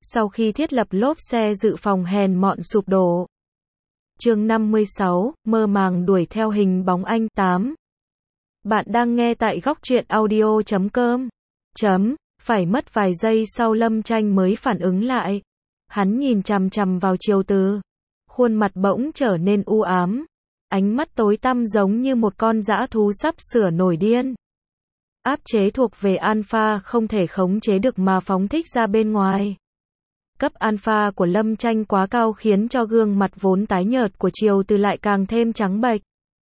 Sau khi thiết lập lốp xe dự phòng hèn mọn sụp đổ. Chương 56, mơ màng đuổi theo hình bóng anh. 8. Bạn đang nghe tại góc truyện audio.com. Phải mất vài giây sau Lâm Tranh mới phản ứng lại. Hắn nhìn chằm chằm vào Triều Từ. Khuôn mặt bỗng trở nên u ám. Ánh mắt tối tăm giống như một con dã thú sắp sửa nổi điên. Áp chế thuộc về alpha không thể khống chế được mà phóng thích ra bên ngoài. Cấp alpha của Lâm Tranh quá cao khiến cho gương mặt vốn tái nhợt của Triều Từ lại càng thêm trắng bệch.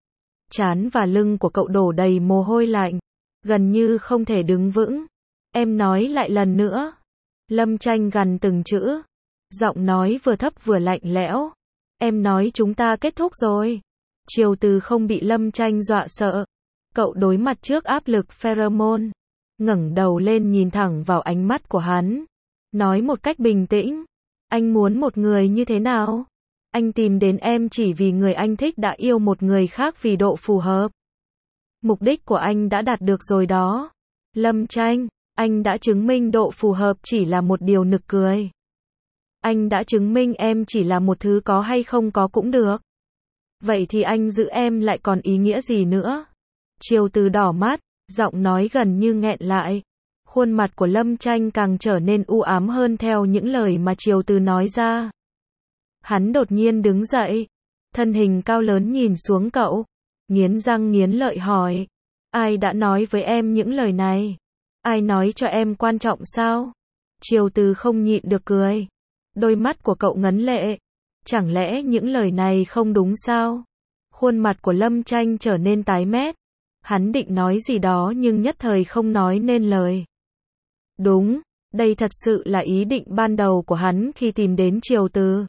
Trán và lưng của cậu đổ đầy mồ hôi lạnh, gần như không thể đứng vững. Em nói lại lần nữa. Lâm Tranh gằn từng chữ. Giọng nói vừa thấp vừa lạnh lẽo. Em nói chúng ta kết thúc rồi. Triều Từ không bị Lâm Tranh dọa sợ. Cậu đối mặt trước áp lực pheromone. Ngẩng đầu lên nhìn thẳng vào ánh mắt của hắn. Nói một cách bình tĩnh. Anh muốn một người như thế nào? Anh tìm đến em chỉ vì người anh thích đã yêu một người khác vì độ phù hợp. Mục đích của anh đã đạt được rồi đó. Lâm Tranh, anh đã chứng minh độ phù hợp chỉ là một điều nực cười. Anh đã chứng minh em chỉ là một thứ có hay không có cũng được. Vậy thì anh giữ em lại còn ý nghĩa gì nữa? Triều Từ đỏ mắt, giọng nói gần như nghẹn lại. Khuôn mặt của Lâm Tranh càng trở nên u ám hơn theo những lời mà Triều Từ nói ra. Hắn đột nhiên đứng dậy, thân hình cao lớn nhìn xuống cậu, nghiến răng nghiến lợi hỏi. Ai đã nói với em những lời này? Ai nói cho em quan trọng sao? Triều Từ không nhịn được cười. Đôi mắt của cậu ngấn lệ. Chẳng lẽ những lời này không đúng sao? Khuôn mặt của Lâm Tranh trở nên tái mét. Hắn định nói gì đó nhưng nhất thời không nói nên lời. Đúng, đây thật sự là ý định ban đầu của hắn khi tìm đến Triều Từ.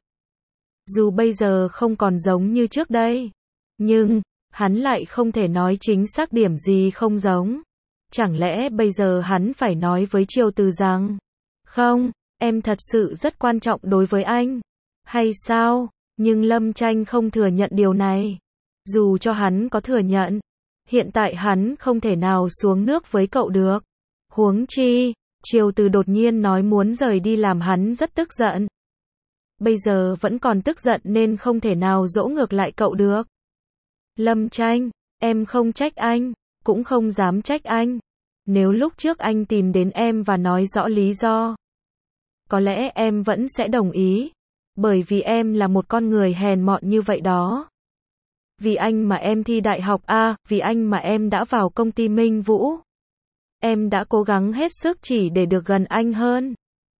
Dù bây giờ không còn giống như trước đây, nhưng hắn lại không thể nói chính xác điểm gì không giống. Chẳng lẽ bây giờ hắn phải nói với Triều Từ rằng, không, em thật sự rất quan trọng đối với anh, hay sao? Nhưng Lâm Tranh không thừa nhận điều này. Dù cho hắn có thừa nhận, hiện tại hắn không thể nào xuống nước với cậu được. Huống chi, Triều Từ đột nhiên nói muốn rời đi làm hắn rất tức giận. Bây giờ vẫn còn tức giận nên không thể nào dỗ ngược lại cậu được. Lâm Tranh, em không trách anh, cũng không dám trách anh. Nếu lúc trước anh tìm đến em và nói rõ lý do, có lẽ em vẫn sẽ đồng ý. Bởi vì em là một con người hèn mọn như vậy đó. Vì anh mà em thi đại học A, vì anh mà em đã vào công ty Minh Vũ. Em đã cố gắng hết sức chỉ để được gần anh hơn.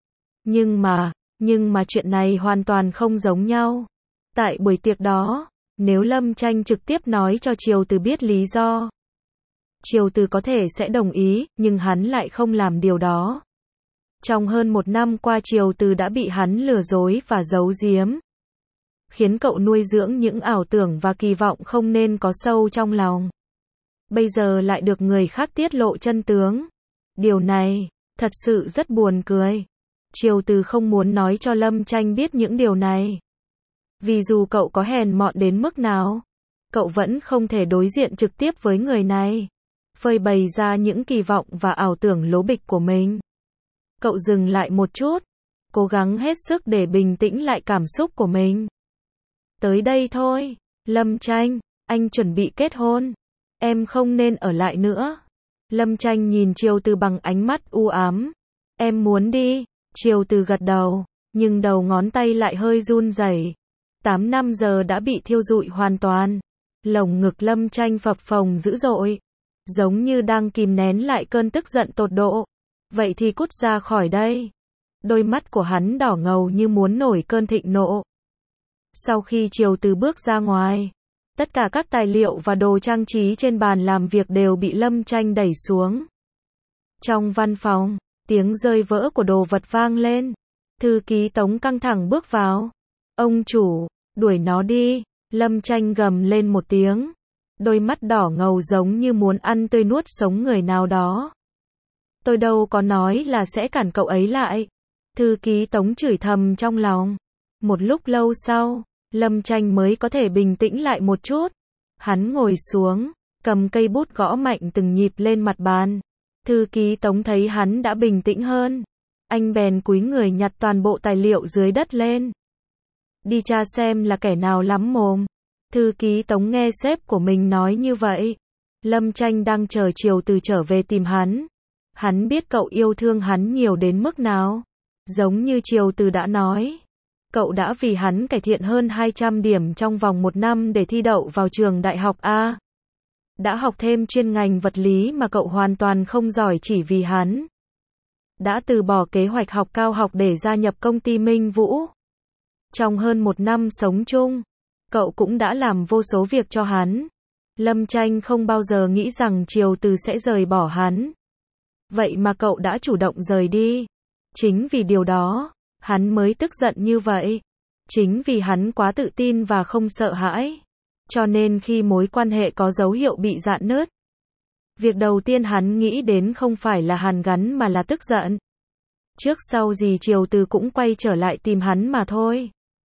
Nhưng mà chuyện này hoàn toàn không giống nhau. Tại buổi tiệc đó, nếu Lâm Tranh trực tiếp nói cho Triều Từ biết lý do, Triều Từ có thể sẽ đồng ý, nhưng hắn lại không làm điều đó. Trong hơn 1 năm qua Triều Từ đã bị hắn lừa dối và giấu giếm, khiến cậu nuôi dưỡng những ảo tưởng và kỳ vọng không nên có sâu trong lòng. Bây giờ lại được người khác tiết lộ chân tướng. Điều này, thật sự rất buồn cười. Triều Từ không muốn nói cho Lâm Tranh biết những điều này. Vì dù cậu có hèn mọn đến mức nào, cậu vẫn không thể đối diện trực tiếp với người này, phơi bày ra những kỳ vọng và ảo tưởng lố bịch của mình. Cậu dừng lại một chút, cố gắng hết sức để bình tĩnh lại cảm xúc của mình. Tới đây thôi, Lâm Tranh, anh chuẩn bị kết hôn. Em không nên ở lại nữa. Lâm Tranh nhìn Triều Từ bằng ánh mắt u ám. Em muốn đi. Triều Từ gật đầu, nhưng đầu ngón tay lại hơi run rẩy. 8 năm giờ đã bị thiêu rụi hoàn toàn. Lồng ngực Lâm Tranh phập phồng dữ dội, giống như đang kìm nén lại cơn tức giận tột độ. Vậy thì cút ra khỏi đây. Đôi mắt của hắn đỏ ngầu như muốn nổi cơn thịnh nộ. Sau khi Triều Từ bước ra ngoài, tất cả các tài liệu và đồ trang trí trên bàn làm việc đều bị Lâm Tranh đẩy xuống. Trong văn phòng, tiếng rơi vỡ của đồ vật vang lên. Thư ký Tống căng thẳng bước vào. Ông chủ, đuổi nó đi. Lâm Tranh gầm lên một tiếng. Đôi mắt đỏ ngầu giống như muốn ăn tươi nuốt sống người nào đó. Tôi đâu có nói là sẽ cản cậu ấy lại. Thư ký Tống chửi thầm trong lòng. Một lúc lâu sau, Lâm Tranh mới có thể bình tĩnh lại một chút. Hắn ngồi xuống, cầm cây bút gõ mạnh từng nhịp lên mặt bàn. Thư ký Tống thấy hắn đã bình tĩnh hơn, Anh bèn cúi người nhặt toàn bộ tài liệu dưới đất lên. Đi tra xem là kẻ nào lắm mồm. Thư ký Tống nghe sếp của mình nói như vậy. Lâm Tranh đang chờ Triều Từ trở về tìm hắn. Hắn biết cậu yêu thương hắn nhiều đến mức nào. Giống như Triều Từ đã nói. Cậu đã vì hắn cải thiện hơn 200 điểm trong vòng 1 năm để thi đậu vào trường đại học A. Đã học thêm chuyên ngành vật lý mà cậu hoàn toàn không giỏi chỉ vì hắn. Đã từ bỏ kế hoạch học cao học để gia nhập công ty Minh Vũ. Trong hơn 1 năm sống chung, cậu cũng đã làm vô số việc cho hắn. Lâm Tranh không bao giờ nghĩ rằng Triều Từ sẽ rời bỏ hắn. Vậy mà cậu đã chủ động rời đi. Chính vì điều đó, hắn mới tức giận như vậy. Chính vì hắn quá tự tin và không sợ hãi. Cho nên khi mối quan hệ có dấu hiệu bị rạn nứt, việc đầu tiên hắn nghĩ đến không phải là hàn gắn mà là tức giận. Trước sau gì Triều Từ cũng quay trở lại tìm hắn mà thôi.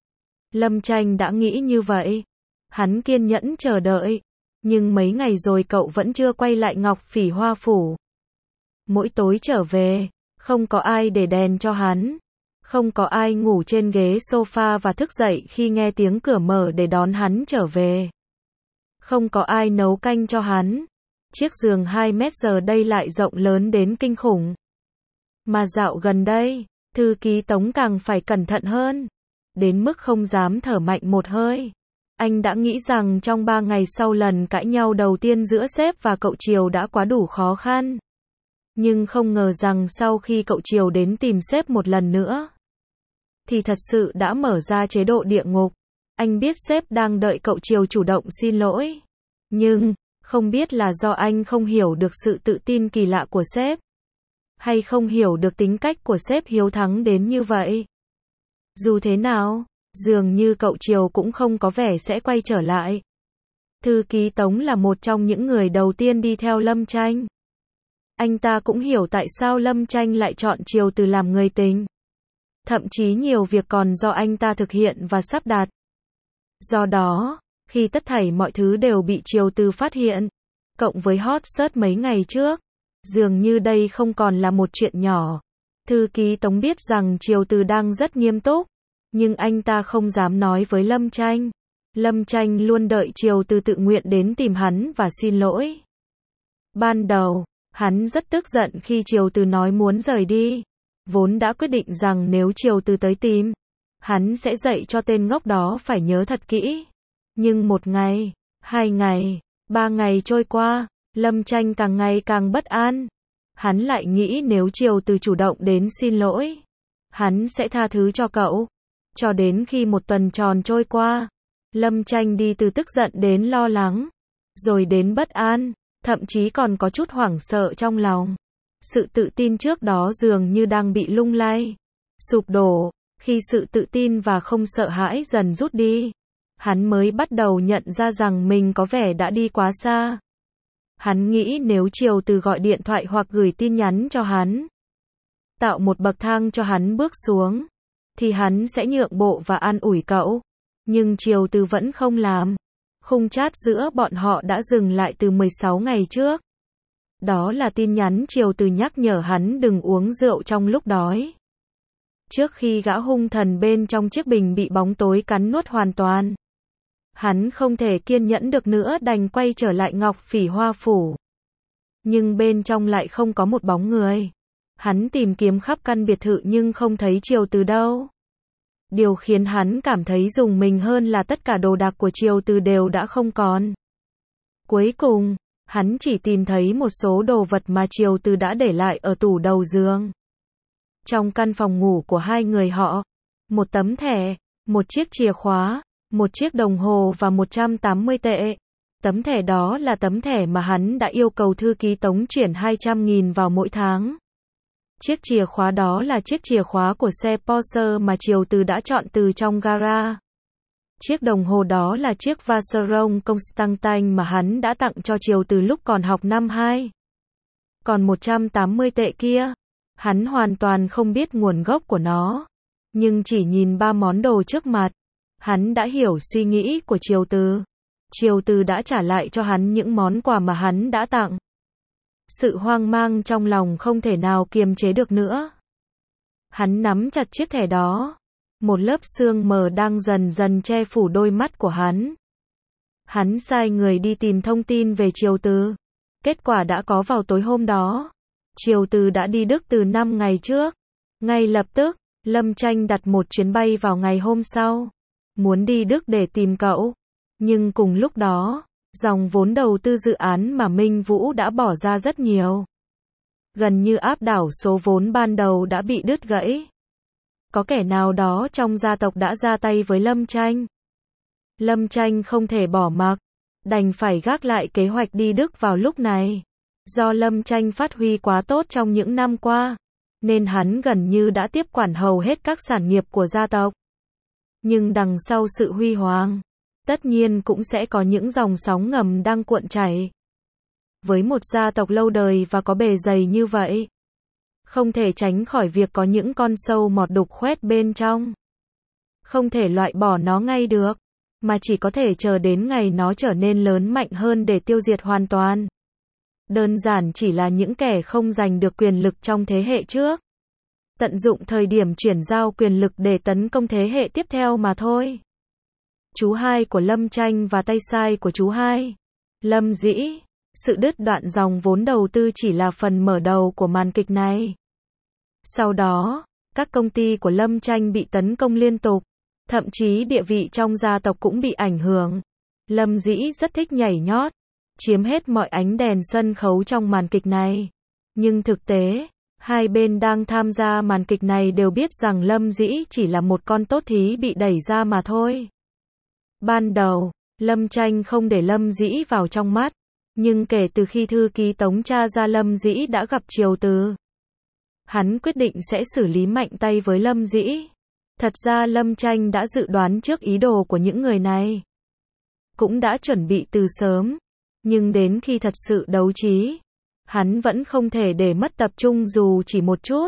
Lâm Tranh đã nghĩ như vậy. Hắn kiên nhẫn chờ đợi. Nhưng mấy ngày rồi cậu vẫn chưa quay lại Ngọc Phỉ Hoa Phủ. Mỗi tối trở về, không có ai để đèn cho hắn. Không có ai ngủ trên ghế sofa và thức dậy khi nghe tiếng cửa mở để đón hắn trở về. Không có ai nấu canh cho hắn. Chiếc giường 2 mét giờ đây lại rộng lớn đến kinh khủng. Mà dạo gần đây, thư ký Tống càng phải cẩn thận hơn. Đến mức không dám thở mạnh một hơi. Anh đã nghĩ rằng trong 3 ngày sau lần cãi nhau đầu tiên giữa sếp và cậu Triều đã quá đủ khó khăn. Nhưng không ngờ rằng sau khi cậu Triều đến tìm sếp một lần nữa, thì thật sự đã mở ra chế độ địa ngục. Anh biết sếp đang đợi cậu Triều chủ động xin lỗi. Nhưng, không biết là do anh không hiểu được sự tự tin kỳ lạ của sếp. Hay không hiểu được tính cách của sếp hiếu thắng đến như vậy. Dù thế nào, dường như cậu Triều cũng không có vẻ sẽ quay trở lại. Thư ký Tống là một trong những người đầu tiên đi theo Lâm Tranh. Anh ta cũng hiểu tại sao Lâm Tranh lại chọn Triều Từ làm người tình. Thậm chí nhiều việc còn do anh ta thực hiện và sắp đặt. Do đó, khi tất thảy mọi thứ đều bị Triều Từ phát hiện, cộng với hot search mấy ngày trước, dường như đây không còn là một chuyện nhỏ. Thư ký Tống biết rằng Triều Từ đang rất nghiêm túc, nhưng anh ta không dám nói với Lâm Tranh. Lâm Tranh luôn đợi Triều Từ tự nguyện đến tìm hắn và xin lỗi. Ban đầu, hắn rất tức giận khi Triều Từ nói muốn rời đi. Vốn đã quyết định rằng nếu Triều Từ tới tìm, hắn sẽ dạy cho tên ngốc đó phải nhớ thật kỹ. Nhưng 1 ngày, 2 ngày, 3 ngày trôi qua, Lâm Tranh càng ngày càng bất an. Hắn lại nghĩ nếu Triều Từ chủ động đến xin lỗi, hắn sẽ tha thứ cho cậu. Cho đến khi 1 tuần tròn trôi qua, Lâm Tranh đi từ tức giận đến lo lắng, rồi đến bất an, thậm chí còn có chút hoảng sợ trong lòng. Sự tự tin trước đó dường như đang bị lung lay, sụp đổ. Khi sự tự tin và không sợ hãi dần rút đi, hắn mới bắt đầu nhận ra rằng mình có vẻ đã đi quá xa. Hắn nghĩ nếu Triều Từ gọi điện thoại hoặc gửi tin nhắn cho hắn, tạo một bậc thang cho hắn bước xuống, thì hắn sẽ nhượng bộ và an ủi cậu. Nhưng Triều Từ vẫn không làm. Khung chat giữa bọn họ đã dừng lại từ 16 ngày trước. Đó là tin nhắn Triều Từ nhắc nhở hắn đừng uống rượu trong lúc đói. Trước khi gã hung thần bên trong chiếc bình bị bóng tối cắn nuốt hoàn toàn, hắn không thể kiên nhẫn được nữa đành quay trở lại Ngọc Phỉ Hoa Phủ. Nhưng bên trong lại không có một bóng người. Hắn tìm kiếm khắp căn biệt thự nhưng không thấy Triều Từ đâu. Điều khiến hắn cảm thấy rùng mình hơn là tất cả đồ đạc của Triều Từ đều đã không còn. Cuối cùng, hắn chỉ tìm thấy một số đồ vật mà Triều Từ đã để lại ở tủ đầu giường. Trong căn phòng ngủ của hai người họ, một tấm thẻ, một chiếc chìa khóa, một chiếc đồng hồ và 180 tệ. Tấm thẻ đó là tấm thẻ mà hắn đã yêu cầu thư ký Tống chuyển 200.000 vào mỗi tháng. Chiếc chìa khóa đó là chiếc chìa khóa của xe Porsche mà Triều Từ đã chọn từ trong gara. Chiếc đồng hồ đó là chiếc Vacheron Constantin mà hắn đã tặng cho Triều Từ lúc còn học năm 2. Còn 180 tệ kia, hắn hoàn toàn không biết nguồn gốc của nó. Nhưng chỉ nhìn 3 món đồ trước mặt, hắn đã hiểu suy nghĩ của Triều Từ. Triều Từ đã trả lại cho hắn những món quà mà hắn đã tặng. Sự hoang mang trong lòng không thể nào kiềm chế được nữa. Hắn nắm chặt chiếc thẻ đó. Một lớp sương mờ đang dần dần che phủ đôi mắt của hắn. Hắn sai người đi tìm thông tin về Triều Từ. Kết quả đã có vào tối hôm đó. Triều Từ đã đi Đức từ 5 ngày trước. Ngay lập tức, Lâm Tranh đặt một chuyến bay vào ngày hôm sau. Muốn đi Đức để tìm cậu. Nhưng cùng lúc đó, dòng vốn đầu tư dự án mà Minh Vũ đã bỏ ra rất nhiều. Gần như áp đảo số vốn ban đầu đã bị đứt gãy. Có kẻ nào đó trong gia tộc đã ra tay với Lâm Tranh. Lâm Tranh không thể bỏ mặc, đành phải gác lại kế hoạch đi Đức vào lúc này. Do Lâm Tranh phát huy quá tốt trong những năm qua, nên hắn gần như đã tiếp quản hầu hết các sản nghiệp của gia tộc. Nhưng đằng sau sự huy hoàng, tất nhiên cũng sẽ có những dòng sóng ngầm đang cuộn chảy. Với một gia tộc lâu đời và có bề dày như vậy, không thể tránh khỏi việc có những con sâu mọt đục khoét bên trong. Không thể loại bỏ nó ngay được, mà chỉ có thể chờ đến ngày nó trở nên lớn mạnh hơn để tiêu diệt hoàn toàn. Đơn giản chỉ là những kẻ không giành được quyền lực trong thế hệ trước. Tận dụng thời điểm chuyển giao quyền lực để tấn công thế hệ tiếp theo mà thôi. Chú hai của Lâm Tranh và tay sai của chú hai, Lâm Dĩ. Sự đứt đoạn dòng vốn đầu tư chỉ là phần mở đầu của màn kịch này. Sau đó, các công ty của Lâm Tranh bị tấn công liên tục. Thậm chí địa vị trong gia tộc cũng bị ảnh hưởng. Lâm Dĩ rất thích nhảy nhót, chiếm hết mọi ánh đèn sân khấu trong màn kịch này. Nhưng thực tế, hai bên đang tham gia màn kịch này đều biết rằng Lâm Dĩ chỉ là một con tốt thí bị đẩy ra mà thôi. Ban đầu, Lâm Tranh không để Lâm Dĩ vào trong mắt. Nhưng kể từ khi thư ký Tống tra ra Lâm Dĩ đã gặp Triều Từ, hắn quyết định sẽ xử lý mạnh tay với Lâm Dĩ. Thật ra Lâm Tranh đã dự đoán trước ý đồ của những người này. Cũng đã chuẩn bị từ sớm. Nhưng đến khi thật sự đấu trí, hắn vẫn không thể để mất tập trung dù chỉ một chút.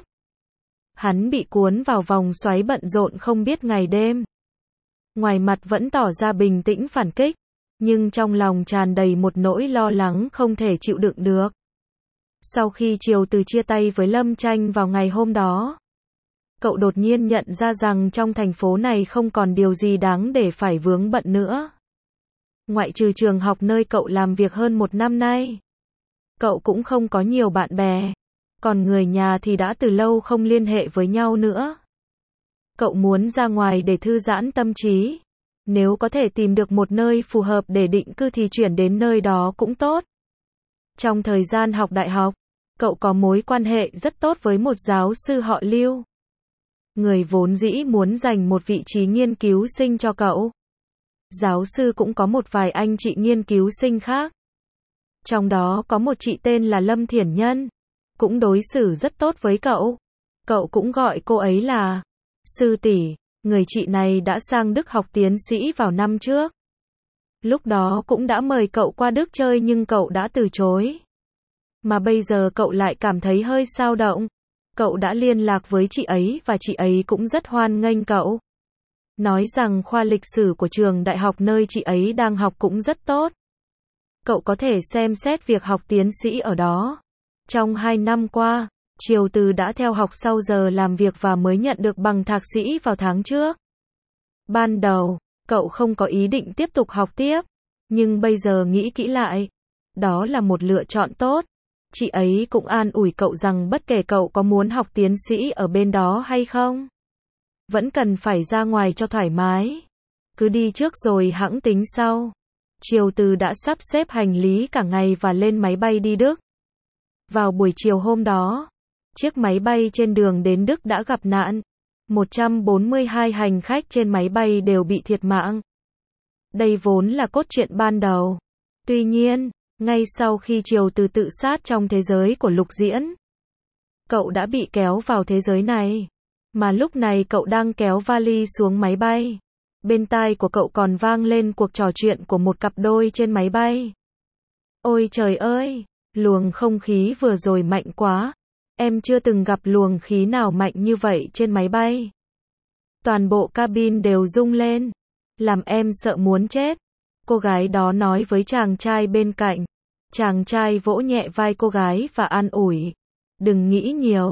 Hắn bị cuốn vào vòng xoáy bận rộn không biết ngày đêm. Ngoài mặt vẫn tỏ ra bình tĩnh phản kích, nhưng trong lòng tràn đầy một nỗi lo lắng không thể chịu đựng được. Sau khi Triều Từ chia tay với Lâm Tranh vào ngày hôm đó, cậu đột nhiên nhận ra rằng trong thành phố này không còn điều gì đáng để phải vướng bận nữa. Ngoại trừ trường học nơi cậu làm việc hơn 1 năm nay, cậu cũng không có nhiều bạn bè. Còn người nhà thì đã từ lâu không liên hệ với nhau nữa. Cậu muốn ra ngoài để thư giãn tâm trí. Nếu có thể tìm được một nơi phù hợp để định cư thì chuyển đến nơi đó cũng tốt. Trong thời gian học đại học, cậu có mối quan hệ rất tốt với một giáo sư họ Lưu. Người vốn dĩ muốn dành một vị trí nghiên cứu sinh cho cậu. Giáo sư cũng có một vài anh chị nghiên cứu sinh khác. Trong đó có một chị tên là Lâm Thiển Nhân, cũng đối xử rất tốt với cậu. Cậu cũng gọi cô ấy là sư tỷ. Người chị này đã sang Đức học tiến sĩ vào năm trước. Lúc đó cũng đã mời cậu qua Đức chơi nhưng cậu đã từ chối. Mà bây giờ cậu lại cảm thấy hơi xao động. Cậu đã liên lạc với chị ấy và chị ấy cũng rất hoan nghênh cậu. Nói rằng khoa lịch sử của trường đại học nơi chị ấy đang học cũng rất tốt. Cậu có thể xem xét việc học tiến sĩ ở đó. Trong 2 năm qua, Triều Từ đã theo học sau giờ làm việc và mới nhận được bằng thạc sĩ vào tháng trước. Ban đầu, cậu không có ý định tiếp tục học tiếp. Nhưng bây giờ nghĩ kỹ lại, đó là một lựa chọn tốt. Chị ấy cũng an ủi cậu rằng bất kể cậu có muốn học tiến sĩ ở bên đó hay không, vẫn cần phải ra ngoài cho thoải mái. Cứ đi trước rồi hẵng tính sau. Triều Từ đã sắp xếp hành lý cả ngày và lên máy bay đi Đức. Vào buổi chiều hôm đó, chiếc máy bay trên đường đến Đức đã gặp nạn. 142 hành khách trên máy bay đều bị thiệt mạng. Đây vốn là cốt truyện ban đầu. Tuy nhiên, ngay sau khi Triều Từ tự sát trong thế giới của Lục Diễn, cậu đã bị kéo vào thế giới này. Mà lúc này cậu đang kéo vali xuống máy bay. Bên tai của cậu còn vang lên cuộc trò chuyện của một cặp đôi trên máy bay. Ôi trời ơi, luồng không khí vừa rồi mạnh quá. Em chưa từng gặp luồng khí nào mạnh như vậy trên máy bay. Toàn bộ cabin đều rung lên. Làm em sợ muốn chết. Cô gái đó nói với chàng trai bên cạnh. Chàng trai vỗ nhẹ vai cô gái và an ủi. Đừng nghĩ nhiều.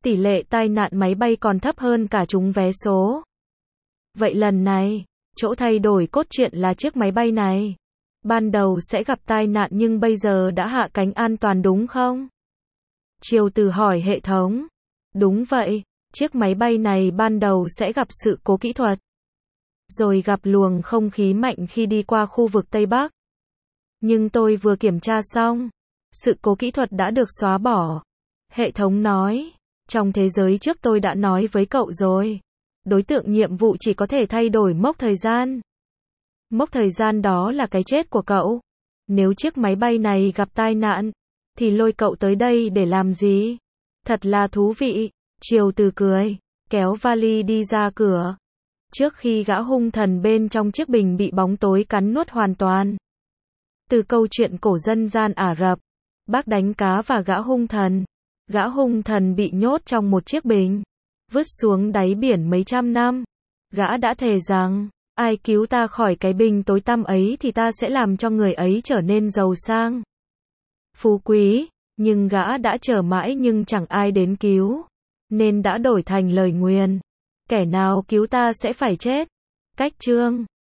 tỷ lệ tai nạn máy bay còn thấp hơn cả trúng vé số. Vậy lần này, chỗ thay đổi cốt truyện là chiếc máy bay này ban đầu sẽ gặp tai nạn nhưng bây giờ đã hạ cánh an toàn đúng không? Triều Từ hỏi hệ thống. Đúng vậy, chiếc máy bay này ban đầu sẽ gặp sự cố kỹ thuật, rồi gặp luồng không khí mạnh khi đi qua khu vực Tây Bắc. Nhưng tôi vừa kiểm tra xong, sự cố kỹ thuật đã được xóa bỏ. Hệ thống nói, trong thế giới trước tôi đã nói với cậu rồi. Đối tượng nhiệm vụ chỉ có thể thay đổi mốc thời gian. Mốc thời gian đó là cái chết của cậu. Nếu chiếc máy bay này gặp tai nạn, thì lôi cậu tới đây để làm gì? Thật là thú vị. Triều Từ cười, kéo vali đi ra cửa. Trước khi gã hung thần bên trong chiếc bình bị bóng tối cắn nuốt hoàn toàn. Từ câu chuyện cổ dân gian Ả Rập, bác đánh cá và gã hung thần. Gã hung thần bị nhốt trong một chiếc bình, vứt xuống đáy biển mấy trăm năm. Gã đã thề rằng, ai cứu ta khỏi cái bình tối tăm ấy thì ta sẽ làm cho người ấy trở nên giàu sang, phú quý. Nhưng gã đã chờ mãi nhưng chẳng ai đến cứu, nên đã đổi thành lời nguyền. Kẻ nào cứu ta sẽ phải chết. Cách chương